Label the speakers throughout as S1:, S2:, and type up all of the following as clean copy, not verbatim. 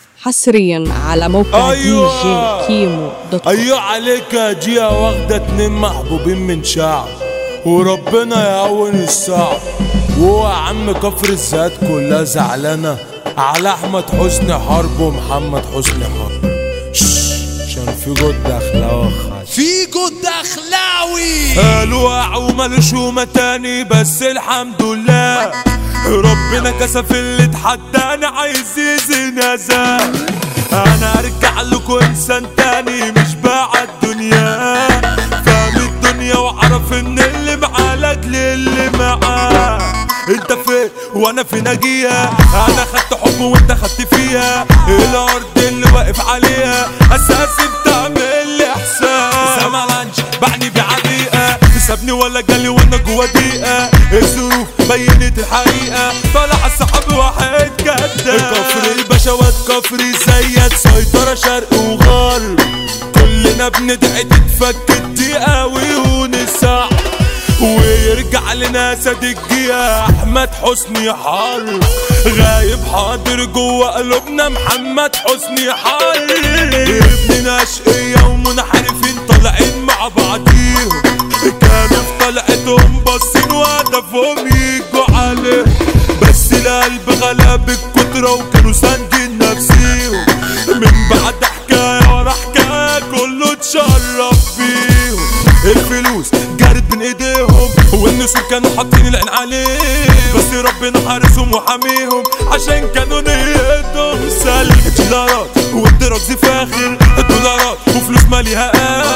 S1: حصريا على موقع دي جي كيمو دوت كوم.
S2: ايوه عليك يا جيا واخدة 2 محبوبين من شعب وربنا يهون الصعب. وهو يا عم كفر الزاد كلها زعلانة على احمد حسني حرب ومحمد حسني حرب. عشان في جود اخلاوي
S3: في جود اخلاوي
S2: قالوا وقعوا مالوش هما تاني، بس الحمد لله ربنا كسف اللي اتحداني عايز يزنازا. انا ارجع لكم انسان تاني مش باع الدنيا، فاهم الدنيا وعرف ان اللي معاه لاجل اللي معاه. انت فين وانا في نجية، انا خدت حب وانت خدت فيها، الارض اللي واقف عليها اساسي بتعمل لي احساس. سمالانج بعني بعبيئة سابني ولا جالي وانا جوا دقيقة، الظروف بينت الحقيقة طلع السحاب واحد كداب. كفر البشوات كفري زيت سيطرة شرق وغرب، كلنا بندعي تتفك الدقيقة ويهون الصعب ويرجع لنا صديقي احمد حسني حرب. غايب حاضر جوا قلوبنا محمد حسني حرب. ابننا اشقية ومنحرفين طالعين مع بعضيهم، كانوا في طلعتهم باصين وهدفهم يجوا عليه، بس القلب غلب الكترة وكانوا ساندين نفسيهم. من بعد حكاية ورا حكاية كله اتشرف فيهم، الفلوس جارت بين ايديهم والنسور كانوا حاطين العين عليه، بس ربنا حارسهم وحاميهم عشان كانوا نيتهم سلك. دولارات والدراجز فاخر، دولارات وفلوس ماليها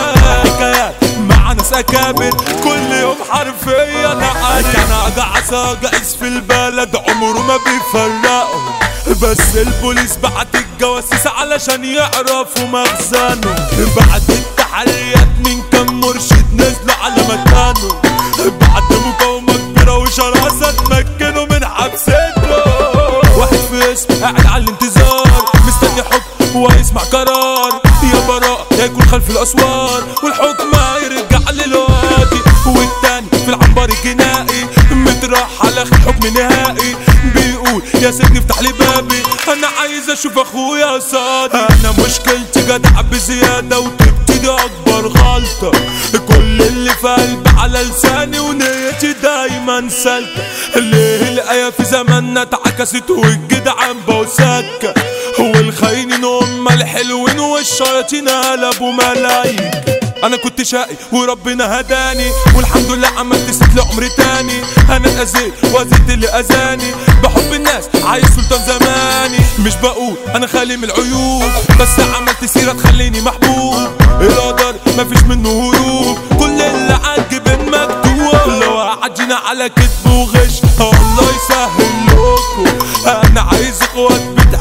S2: حكايات مع ناس اكابر كل يوم حرفيا عارف. كان عصا جايز في البلد عمره ما بيفرقهم، بس البوليس بعت الجواسيس علشان يعرفوا مخزنه. بعد التحريات من كام مرشد نزلوا على مكانه، بعد مقاومة كبيرة وشراسة تمكنوا من حبسته. واحد في اسم قاعد على الانتظار مستني حكم وهيسمع قرار، يا براء يا يكون خلف الاسوار والحكم هيرجع للوادي. والتاني في العنبر الجنائي متراح على حكم نهائي، بيقول يا سيدني افتح لي بابي انا عايز اشوف اخويا صادق. انا مشكلتي جدع بزيادة وتبتدي اكبر غلطة، كل اللي في قلبي على لساني ونيتي دايما سالكة. ليه الآية في زماننا اتعكست والجدعان بقوا سكة، والخاينين هم الحلوين والشياطين قلبوا ملايكة. انا كنت شقي وربنا هداني والحمد لله عملت ست لعمري تاني. انا اتأذيت واذيت اللي اذاني، بحب الناس عايز سلطان زماني، مش بقول انا خالي من العيوب بس عملت سيرة تخليني محبوب. القدر مفيش منه هروب، كل اللي عالجبين مكتوب، لو عجينا على كتب وغش الله يسهل لكم. انا عايز اخوات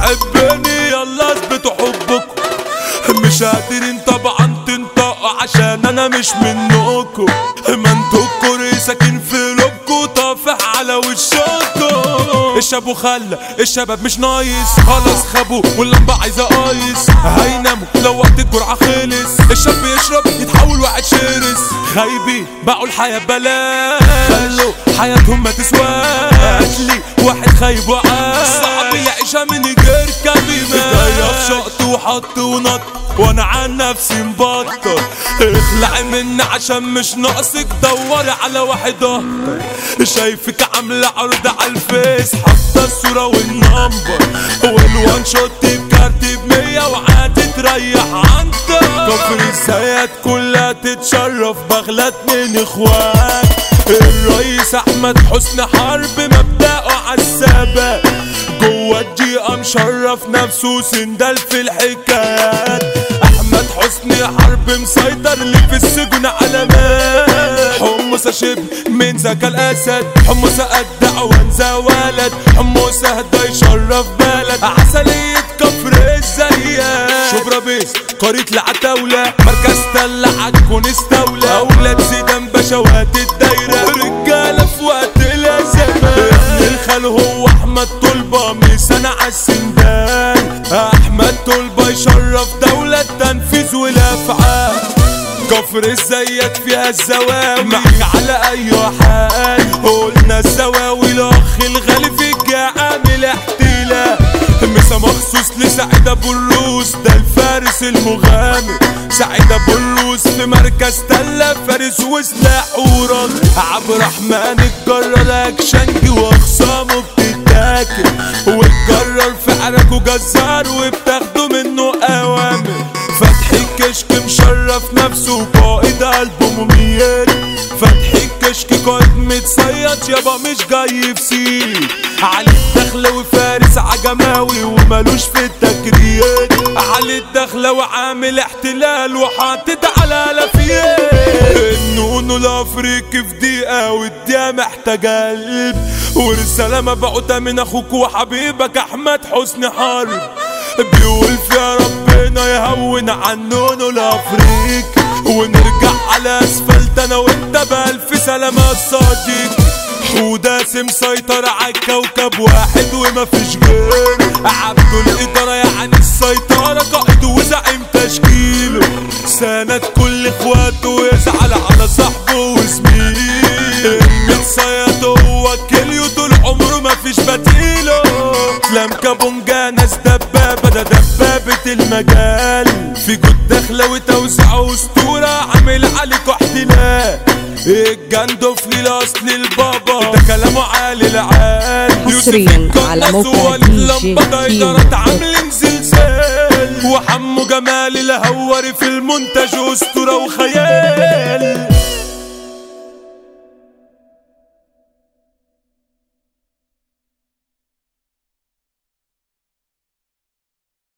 S2: بتحبني يلا اثبتوا حبكم، مش قادرين طبعا تنطقوا عشان انا مش منكم، ما انتوا الكوري ساكن في قلوبكم طافح على وشكم. الشاب وخلى الشباب مش نايس خلاص خابوا واللمبة عايزة قايس، هيناموا لو وقت الجرعة خلص. الشاب يشرب يتحول واحد شرس، خايبين باعوا الحياة ببلاش خلوا حياتهم ما تسواش. لي واحد خايب وعاش صعب يعيشها من غير كلمة، جاية في شقط وحط ونط وانا عن نفسي مبطل. اخلعي مني عشان مش ناقصك دوري على واحد اهطل. شايفك عاملة عرض على الفيس حاطة الصورة والنمبر والوان شوت بكارت ب100 وعادي تريح عنك. كفر الزيات كلها تتشرف بغلى 2 اخوات، الرئيس احمد حسني حرب مبدأه عالثبات، جوا الدقيقة مشرف نفسه سندال في الحكايات. احمد حسني حرب مسيطر اللي في السجن علامات، حمصة شبه من ذكى الاسد، حمصة قد عوانزة ولد، حمصة هدا يشرف بلد، عسلية كفر الزيات. شبرا بيس قرية العتاولة مركز تل عالكون استولى، اولاد زيدان بشوات الدايرة رجالة في وقت الازمات. ابن الخال هو احمد طلبة ميسانة عالسندان، احمد طلبة يشرف دولة التنفيذ والافعال. كفر الزيات فيها الزواوي معك على اي حال، قلنا الزواوي الاخ الغالي في الجامل احتلال، مسا مخصوص لسعيد ابو كاستلا فارس وسلاح ورد. عبد الرحمن الجرار اكشنجي واخصامه بتتاكل، والجرار في عركه جزار وبتاخدوا منه اوامر. فتحي الكشك مشرف نفسه قائد قلبه مميت، فتحي الكشك قائد متصيد يابا مش جاي في سير. علي الدخلاوي فارس عجماوي ومالوش في التكرير، علي الدخلاوي عامل احتلال وحاطط على لفيت. النونو الافريقي في دقيقة والدقيقة محتاج قلب، ورسالة مبعوثة من اخوك وحبيبك احمد حسني حرب، بيقول فيها ربنا يهون عنونو الافريقي، ونرجع على اسفلت انا وانت بألف سلامة الصديق. وداسي مسيطر عالكوكب واحد ومفيش غير عبده الإدارة، يعني السيطرة قائد وزعيم تشكيله، سند كل اخواته ويزعل على صاحبه وزميله. المتصيد هو كليو طول عمره مفيش بديله، لم كابونجا ناس دبابة ده دبابة المجال، في جود دخلاوي توسع اسطورة عامل عليكوا احتلال. الجندفلي الاصل البابا ده كلامه عالي العال،
S1: حصريا على موقع DJ كيمو.
S2: عاملين زلزال، وحمو جمال الهوري في المونتاج اسطورة وخيال.